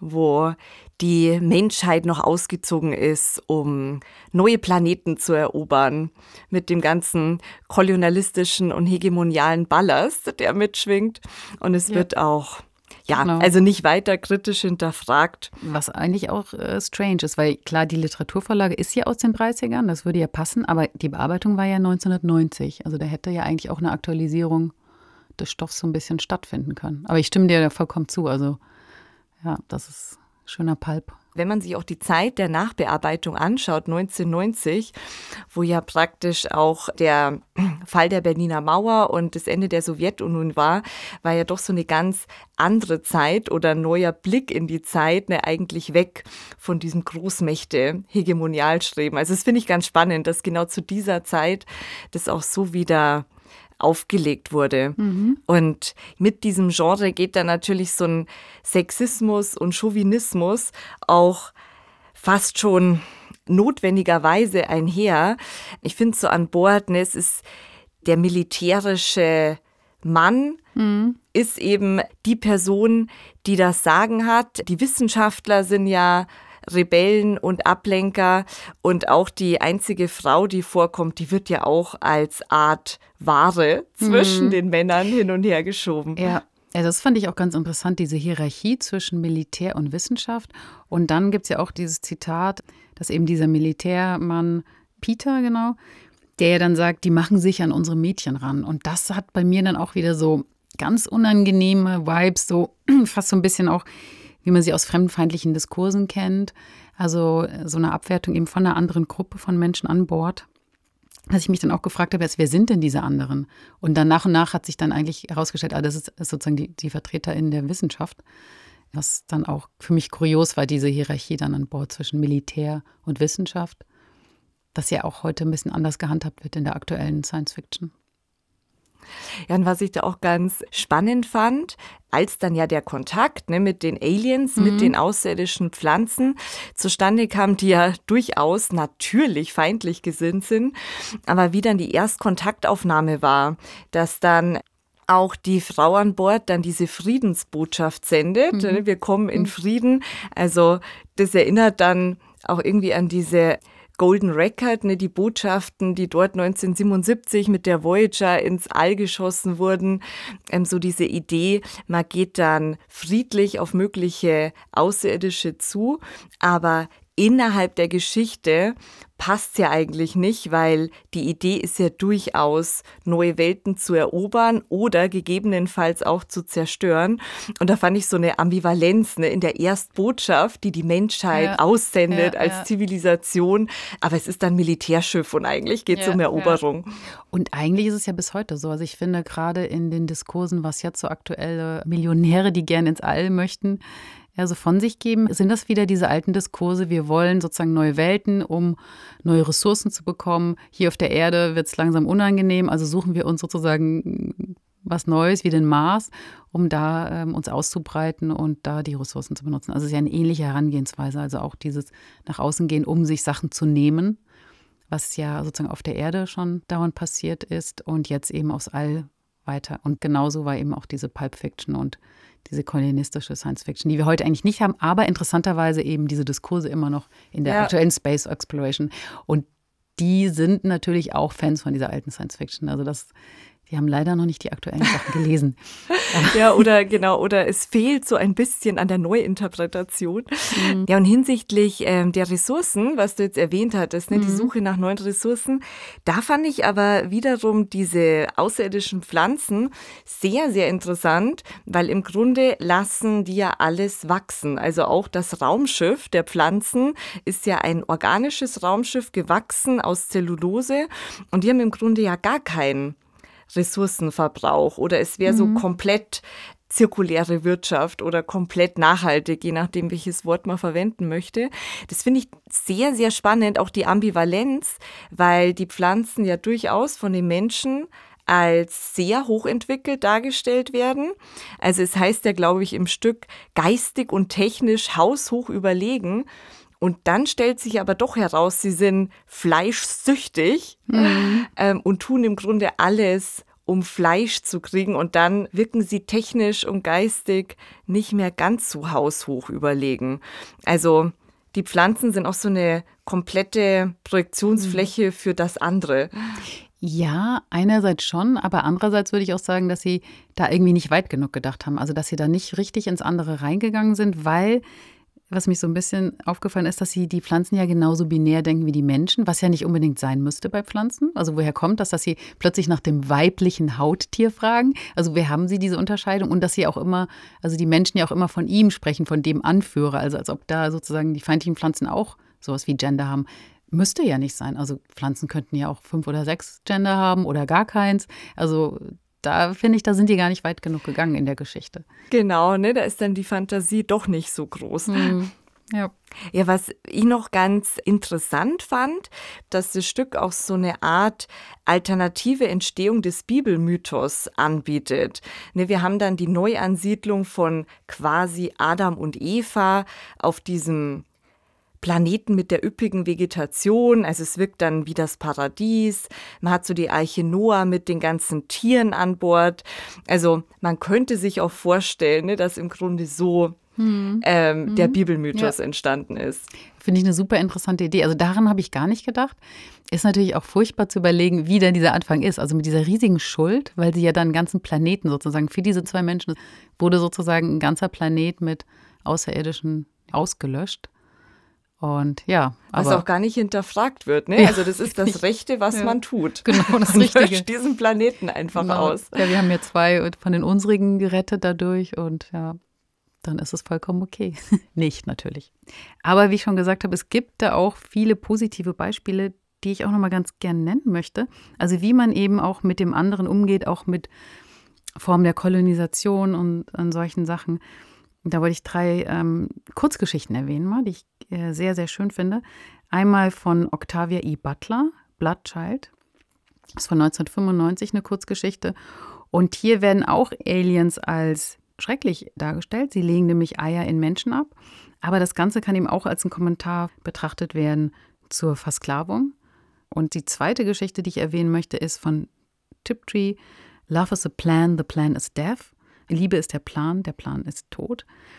wo die Menschheit noch ausgezogen ist, um neue Planeten zu erobern, mit dem ganzen kolonialistischen und hegemonialen Ballast, der mitschwingt. Und es ja. wird auch Ja, genau. also nicht weiter kritisch hinterfragt. Was eigentlich auch äh, strange ist, weil klar, die Literaturvorlage ist ja aus den dreißigern, das würde ja passen, aber die Bearbeitung war ja neunzehnhundertneunzig. Also da hätte ja eigentlich auch eine Aktualisierung des Stoffs so ein bisschen stattfinden können. Aber ich stimme dir da vollkommen zu, also ja, das ist schöner Pulp. Wenn man sich auch die Zeit der Nachbearbeitung anschaut, neunzehnhundertneunzig, wo ja praktisch auch der Fall der Berliner Mauer und das Ende der Sowjetunion war, war ja doch so eine ganz andere Zeit oder ein neuer Blick in die Zeit, ne, eigentlich weg von diesem Großmächte-Hegemonialstreben. Also das finde ich ganz spannend, dass genau zu dieser Zeit das auch so wieder aufgelegt wurde. Mhm. Und mit diesem Genre geht dann natürlich so ein Sexismus und Chauvinismus auch fast schon notwendigerweise einher. Ich finde so an Bord, ne, es ist der militärische Mann, mhm. ist eben die Person, die das Sagen hat. Die Wissenschaftler sind ja Rebellen und Ablenker und auch die einzige Frau, die vorkommt, die wird ja auch als Art Ware zwischen mhm. den Männern hin und her geschoben. Ja. Ja, das fand ich auch ganz interessant, diese Hierarchie zwischen Militär und Wissenschaft. Und dann gibt es ja auch dieses Zitat, dass eben dieser Militärmann, Peter genau, der ja dann sagt, die machen sich an unsere Mädchen ran. Und das hat bei mir dann auch wieder so ganz unangenehme Vibes, so fast so ein bisschen auch, wie man sie aus fremdenfeindlichen Diskursen kennt. Also so eine Abwertung eben von einer anderen Gruppe von Menschen an Bord. Dass ich mich dann auch gefragt habe, wer sind denn diese anderen? Und dann nach und nach hat sich dann eigentlich herausgestellt, ah, das ist sozusagen die, die VertreterInnen der Wissenschaft. Was dann auch für mich kurios war, diese Hierarchie dann an Bord zwischen Militär und Wissenschaft. Das ja auch heute ein bisschen anders gehandhabt wird in der aktuellen Science-Fiction. Ja, und was ich da auch ganz spannend fand, als dann ja der Kontakt, ne, mit den Aliens, mhm. mit den außerirdischen Pflanzen zustande kam, die ja durchaus natürlich feindlich gesinnt sind, aber wie dann die Erstkontaktaufnahme war, dass dann auch die Frau an Bord dann diese Friedensbotschaft sendet. Mhm. Wir kommen in Frieden. Also das erinnert dann auch irgendwie an diese Golden Record, ne, die Botschaften, die dort neunzehnhundertsiebenundsiebzig mit der Voyager ins All geschossen wurden. Ähm, so diese Idee, man geht dann friedlich auf mögliche Außerirdische zu, aber innerhalb der Geschichte passt ja eigentlich nicht, weil die Idee ist ja durchaus, neue Welten zu erobern oder gegebenenfalls auch zu zerstören. Und da fand ich so eine Ambivalenz, ne, in der Erstbotschaft, die die Menschheit ja, aussendet ja, als ja. Zivilisation. Aber es ist dann Militärschiff und eigentlich geht es Ja, um Eroberung. Ja. Und eigentlich ist es ja bis heute so. Also ich finde gerade in den Diskursen, was jetzt so aktuelle Millionäre, die gerne ins All möchten, ja, so von sich geben, sind das wieder diese alten Diskurse, wir wollen sozusagen neue Welten, um neue Ressourcen zu bekommen. Hier auf der Erde wird es langsam unangenehm, also suchen wir uns sozusagen was Neues wie den Mars, um da ähm, uns auszubreiten und da die Ressourcen zu benutzen. Also es ist ja eine ähnliche Herangehensweise, also auch dieses nach außen gehen, um sich Sachen zu nehmen, was ja sozusagen auf der Erde schon dauernd passiert ist und jetzt eben aufs All weiter. Und genauso war eben auch diese Pulp Fiction und diese kolonialistische Science Fiction, die wir heute eigentlich nicht haben, aber interessanterweise eben diese Diskurse immer noch in der Ja. aktuellen Space Exploration. Und die sind natürlich auch Fans von dieser alten Science Fiction. Also das, die haben leider noch nicht die aktuellen Sachen gelesen. Ja, oder genau, oder es fehlt so ein bisschen an der Neuinterpretation. Mhm. Ja, und hinsichtlich ähm, der Ressourcen, was du jetzt erwähnt hattest, ne, mhm. die Suche nach neuen Ressourcen, da fand ich aber wiederum diese außerirdischen Pflanzen sehr, sehr interessant, weil im Grunde lassen die ja alles wachsen. Also auch das Raumschiff der Pflanzen ist ja ein organisches Raumschiff, gewachsen aus Zellulose, und die haben im Grunde ja gar keinen Ressourcenverbrauch oder es wäre so Mhm. komplett zirkuläre Wirtschaft oder komplett nachhaltig, je nachdem, welches Wort man verwenden möchte. Das finde ich sehr, sehr spannend, auch die Ambivalenz, weil die Pflanzen ja durchaus von den Menschen als sehr hochentwickelt dargestellt werden. Also es heißt ja, glaube ich, im Stück geistig und technisch haushoch überlegen. Und dann stellt sich aber doch heraus, sie sind fleischsüchtig Mhm. ähm, und tun im Grunde alles, um Fleisch zu kriegen. Und dann wirken sie technisch und geistig nicht mehr ganz so haushoch überlegen. Also die Pflanzen sind auch so eine komplette Projektionsfläche für das andere. Ja, einerseits schon, aber andererseits würde ich auch sagen, dass sie da irgendwie nicht weit genug gedacht haben. Also dass sie da nicht richtig ins andere reingegangen sind, weil was mich so ein bisschen aufgefallen ist, dass sie die Pflanzen ja genauso binär denken wie die Menschen, was ja nicht unbedingt sein müsste bei Pflanzen. Also woher kommt das, dass sie plötzlich nach dem weiblichen Hauttier fragen? Also woher haben sie diese Unterscheidung? Und dass sie auch immer, also die Menschen ja auch immer von ihm sprechen, von dem Anführer. Also als ob da sozusagen die feindlichen Pflanzen auch sowas wie Gender haben. Müsste ja nicht sein. Also Pflanzen könnten ja auch fünf oder sechs Gender haben oder gar keins. Also da finde ich, da sind die gar nicht weit genug gegangen in der Geschichte. Genau, ne, da ist dann die Fantasie doch nicht so groß. Mhm. Ja. Ja, was ich noch ganz interessant fand, dass das Stück auch so eine Art alternative Entstehung des Bibelmythos anbietet. Ne, wir haben dann die Neuansiedlung von quasi Adam und Eva auf diesem Planeten mit der üppigen Vegetation, also es wirkt dann wie das Paradies. Man hat so die Arche Noah mit den ganzen Tieren an Bord. Also man könnte sich auch vorstellen, ne, dass im Grunde so Mhm. ähm, Mhm. der Bibelmythos Ja. entstanden ist. Finde ich eine super interessante Idee. Also daran habe ich gar nicht gedacht. Ist natürlich auch furchtbar zu überlegen, wie denn dieser Anfang ist. Also mit dieser riesigen Schuld, weil sie ja dann einen ganzen Planeten sozusagen, für diese zwei Menschen wurde sozusagen ein ganzer Planet mit Außerirdischen ausgelöscht. Und ja, was aber auch gar nicht hinterfragt wird. Ne? Ja. Also das ist das Rechte, was Ja. man tut. Genau, das Man Richtige. löscht diesen Planeten einfach Genau. aus. Ja, wir haben ja zwei von den unsrigen gerettet dadurch und ja, dann ist es vollkommen okay. Nicht natürlich. Aber wie ich schon gesagt habe, es gibt da auch viele positive Beispiele, die ich auch noch mal ganz gern nennen möchte. Also wie man eben auch mit dem anderen umgeht, auch mit Formen der Kolonisation und an solchen Sachen. Da wollte ich drei ähm, Kurzgeschichten erwähnen, mal, die ich äh, sehr, sehr schön finde. Einmal von Octavia E. Butler, Bloodchild. Das ist von neunzehnhundertfünfundneunzig eine Kurzgeschichte. Und hier werden auch Aliens als schrecklich dargestellt. Sie legen nämlich Eier in Menschen ab. Aber das Ganze kann eben auch als ein Kommentar betrachtet werden zur Versklavung. Und die zweite Geschichte, die ich erwähnen möchte, ist von Tiptree. Love is a plan, the plan is death. Liebe ist der Plan, der Plan ist Tod.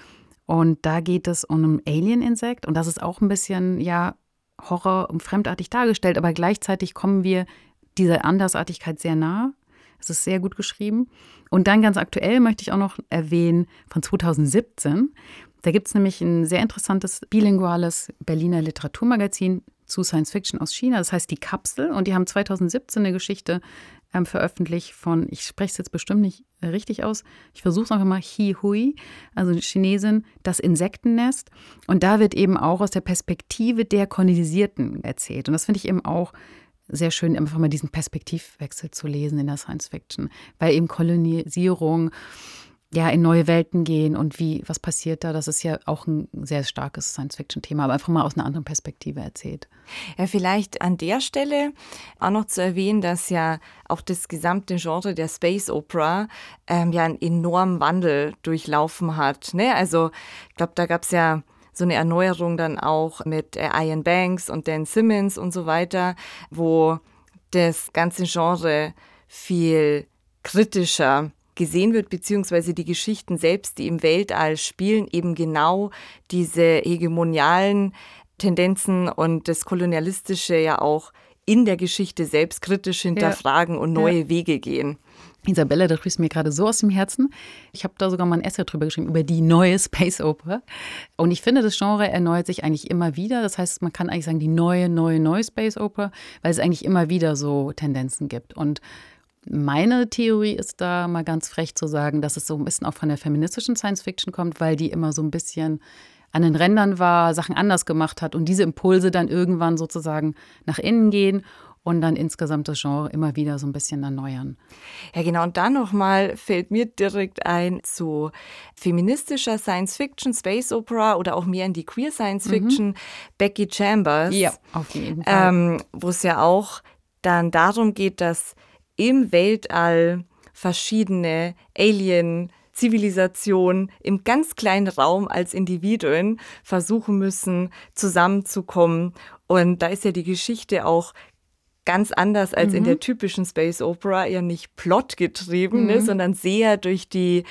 Und da geht es um ein Alien-Insekt und das ist auch ein bisschen, ja, Horror und fremdartig dargestellt, aber gleichzeitig kommen wir dieser Andersartigkeit sehr nah. Es ist sehr gut geschrieben. Und dann ganz aktuell möchte ich auch noch erwähnen von zweitausendsiebzehn. Da gibt es nämlich ein sehr interessantes bilinguales Berliner Literaturmagazin zu Science Fiction aus China. Das heißt Die Kapsel. Und die haben zweitausendsiebzehn eine Geschichte ähm, veröffentlicht von, ich spreche es jetzt bestimmt nicht richtig aus, ich versuche es einfach mal, He Hui, also Chinesin, das Insektennest. Und da wird eben auch aus der Perspektive der Kolonisierten erzählt. Und das finde ich eben auch sehr schön, einfach mal diesen Perspektivwechsel zu lesen in der Science Fiction, weil eben Kolonisierung ja in neue Welten gehen und wie, was passiert da, das ist ja auch ein sehr starkes Science-Fiction-Thema, aber einfach mal aus einer anderen Perspektive erzählt. Ja, vielleicht an der Stelle auch noch zu erwähnen, dass ja auch das gesamte Genre der Space Opera ähm, ja einen enormen Wandel durchlaufen hat. Ne? Also ich glaube, da gab es ja so eine Erneuerung dann auch mit äh, Ian Banks und Dan Simmons und so weiter, wo das ganze Genre viel kritischer gesehen wird, beziehungsweise die Geschichten selbst, die im Weltall spielen, eben genau diese hegemonialen Tendenzen und das Kolonialistische ja auch in der Geschichte selbst kritisch hinterfragen ja. und neue ja. Wege gehen. Isabella, das sprichst mir gerade so aus dem Herzen. Ich habe da sogar mal ein Essay drüber geschrieben, über die neue Space Opera. Und ich finde, das Genre erneuert sich eigentlich immer wieder. Das heißt, man kann eigentlich sagen, die neue, neue, neue Space Opera, weil es eigentlich immer wieder so Tendenzen gibt. Und meine Theorie ist da mal ganz frech zu sagen, dass es so ein bisschen auch von der feministischen Science Fiction kommt, weil die immer so ein bisschen an den Rändern war, Sachen anders gemacht hat und diese Impulse dann irgendwann sozusagen nach innen gehen und dann insgesamt das Genre immer wieder so ein bisschen erneuern. Ja, genau. Und dann nochmal fällt mir direkt ein zu feministischer Science-Fiction, Space Opera oder auch mehr in die Queer Science-Fiction, mhm. Becky Chambers. Ja, auf jeden Fall. Ähm, wo es ja auch dann darum geht, dass im Weltall verschiedene Alien-Zivilisationen im ganz kleinen Raum als Individuen versuchen müssen, zusammenzukommen. Und da ist ja die Geschichte auch ganz anders als mhm. in der typischen Space Opera, eher nicht plotgetrieben, mhm. ne, sondern sehr durch die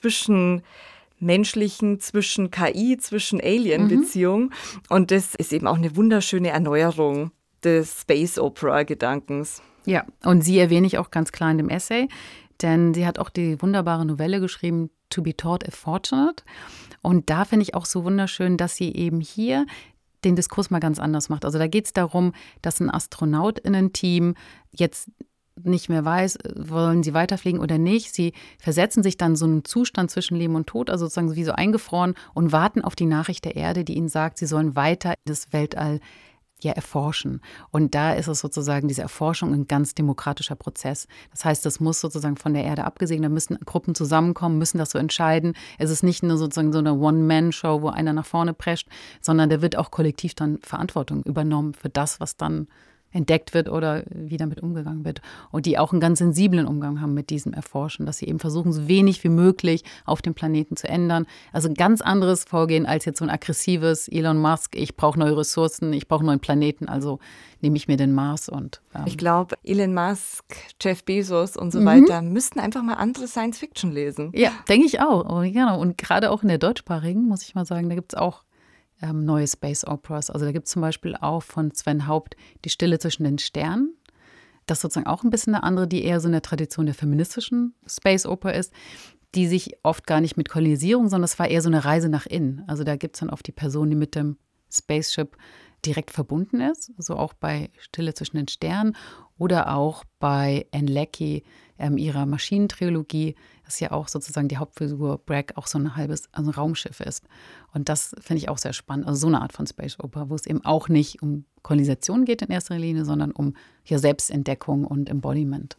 zwischenmenschlichen, zwischen K I, zwischen Alien-Beziehungen. Mhm. Und das ist eben auch eine wunderschöne Erneuerung des Space Opera-Gedankens. Ja, und sie erwähne ich auch ganz klar in dem Essay, denn sie hat auch die wunderbare Novelle geschrieben, To be Taught if Fortunate. Und da finde ich auch so wunderschön, dass sie eben hier den Diskurs mal ganz anders macht. Also da geht es darum, dass ein AstronautInnen-Team jetzt nicht mehr weiß, wollen sie weiterfliegen oder nicht. Sie versetzen sich dann so einen Zustand zwischen Leben und Tod, also sozusagen wie so eingefroren und warten auf die Nachricht der Erde, die ihnen sagt, sie sollen weiter das Weltall ja erforschen. Und da ist es sozusagen diese Erforschung ein ganz demokratischer Prozess. Das heißt, das muss sozusagen von der Erde abgesehen, da müssen Gruppen zusammenkommen, müssen das so entscheiden. Es ist nicht nur sozusagen so eine One-Man-Show, wo einer nach vorne prescht, sondern da wird auch kollektiv dann Verantwortung übernommen für das, was dann entdeckt wird oder wie damit umgegangen wird. Und die auch einen ganz sensiblen Umgang haben mit diesem Erforschen, dass sie eben versuchen, so wenig wie möglich auf dem Planeten zu ändern. Also ein ganz anderes Vorgehen als jetzt so ein aggressives Elon Musk, ich brauche neue Ressourcen, ich brauche einen neuen Planeten, also nehme ich mir den Mars. Und ähm ich glaube, Elon Musk, Jeff Bezos und so mhm. weiter müssten einfach mal andere Science-Fiction lesen. Ja, denke ich auch. Und, genau. Und gerade auch in der deutschsprachigen, muss ich mal sagen, da gibt es auch Ähm, neue Space Operas. Also da gibt es zum Beispiel auch von Sven Haupt Die Stille zwischen den Sternen. Das ist sozusagen auch ein bisschen eine andere, die eher so in der Tradition der feministischen Space Oper ist, die sich oft gar nicht mit Kolonisierung, sondern es war eher so eine Reise nach innen. Also da gibt es dann oft die Person, die mit dem Spaceship direkt verbunden ist, so auch bei Stille zwischen den Sternen oder auch bei Anne Leckie, ähm, ihrer Maschinentrilogie, das ja auch sozusagen die Hauptfigur Bragg auch so ein halbes also ein Raumschiff ist. Und das finde ich auch sehr spannend. Also so eine Art von Space Opera, wo es eben auch nicht um Kolonisation geht in erster Linie, sondern um ja, Selbstentdeckung und Embodiment.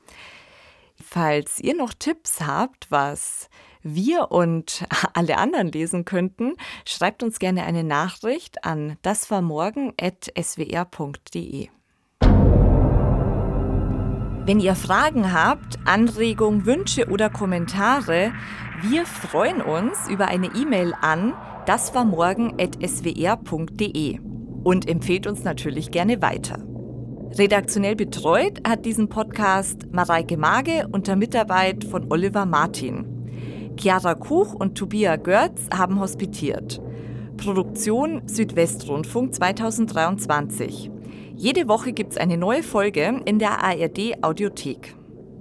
Falls ihr noch Tipps habt, was wir und alle anderen lesen könnten, schreibt uns gerne eine Nachricht an daswarmorgen at s w r punkt d e. Wenn ihr Fragen habt, Anregungen, Wünsche oder Kommentare, wir freuen uns über eine E-Mail an daswarmorgen at s w r punkt d e und empfehlt uns natürlich gerne weiter. Redaktionell betreut hat diesen Podcast Mareike Mage unter Mitarbeit von Oliver Martin. Chiara Kuch und Tobias Görz haben hospitiert. Produktion Südwestrundfunk zweitausenddreiundzwanzig. Jede Woche gibt es eine neue Folge in der A R D-Audiothek.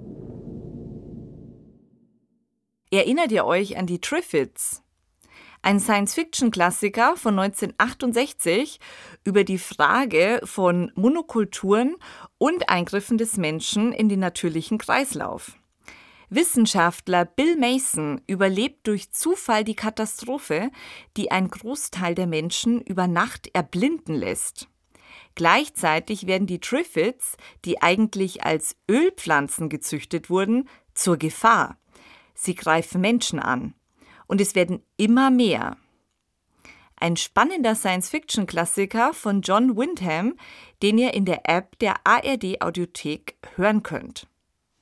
Erinnert ihr euch an die Triffids? Ein Science-Fiction-Klassiker von neunzehnhundertachtundsechzig über die Frage von Monokulturen und Eingriffen des Menschen in den natürlichen Kreislauf. Wissenschaftler Bill Mason überlebt durch Zufall die Katastrophe, die einen Großteil der Menschen über Nacht erblinden lässt. Gleichzeitig werden die Triffids, die eigentlich als Ölpflanzen gezüchtet wurden, zur Gefahr. Sie greifen Menschen an. Und es werden immer mehr. Ein spannender Science-Fiction-Klassiker von John Wyndham, den ihr in der App der A R D-Audiothek hören könnt.